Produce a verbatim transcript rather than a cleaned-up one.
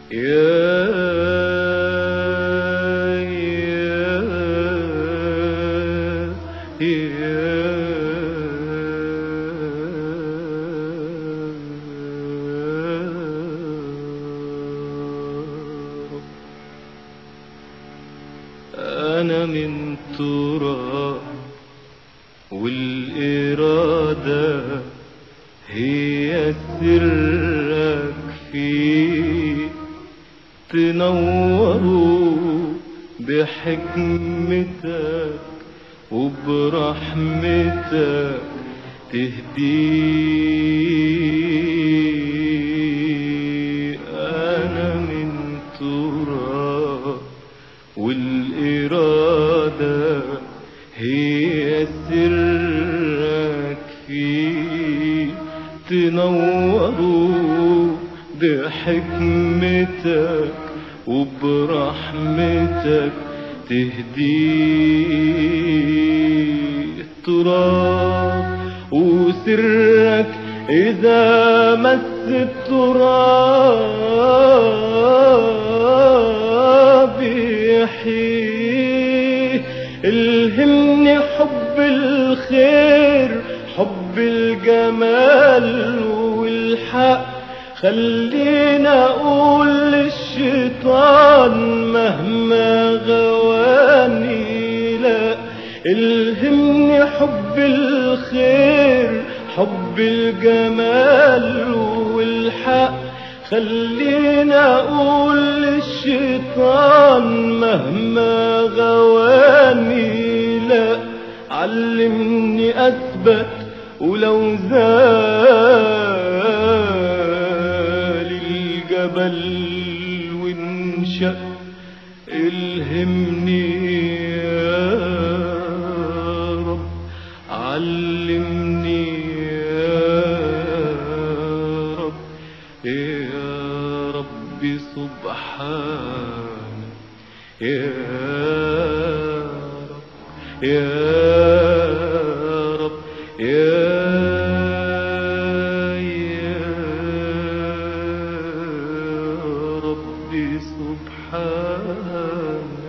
أنا من تراب والإرادة هي سرك فيه، تنوروا بحكمتك وبرحمتك تهديه. أنا من تراب والإرادة هي سرك فيه، تنوروا بحكمتك وبرحمتك تهديه. تراب وسرك إذا مس التراب يحييه. الهمني حب الخير، حب الجمال والحق، خلينا أقول للشيطان مهما غواني لا. الهمني حب الخير، حب الجمال والحق، خلينا أقول للشيطان مهما غواني لا. علمني أثبت ولو زال الجبل وانشق. الهمني يا رب، علمني يا رب، يا ربي سبحانك يا رب، يا رب، يا ربي سبحانك.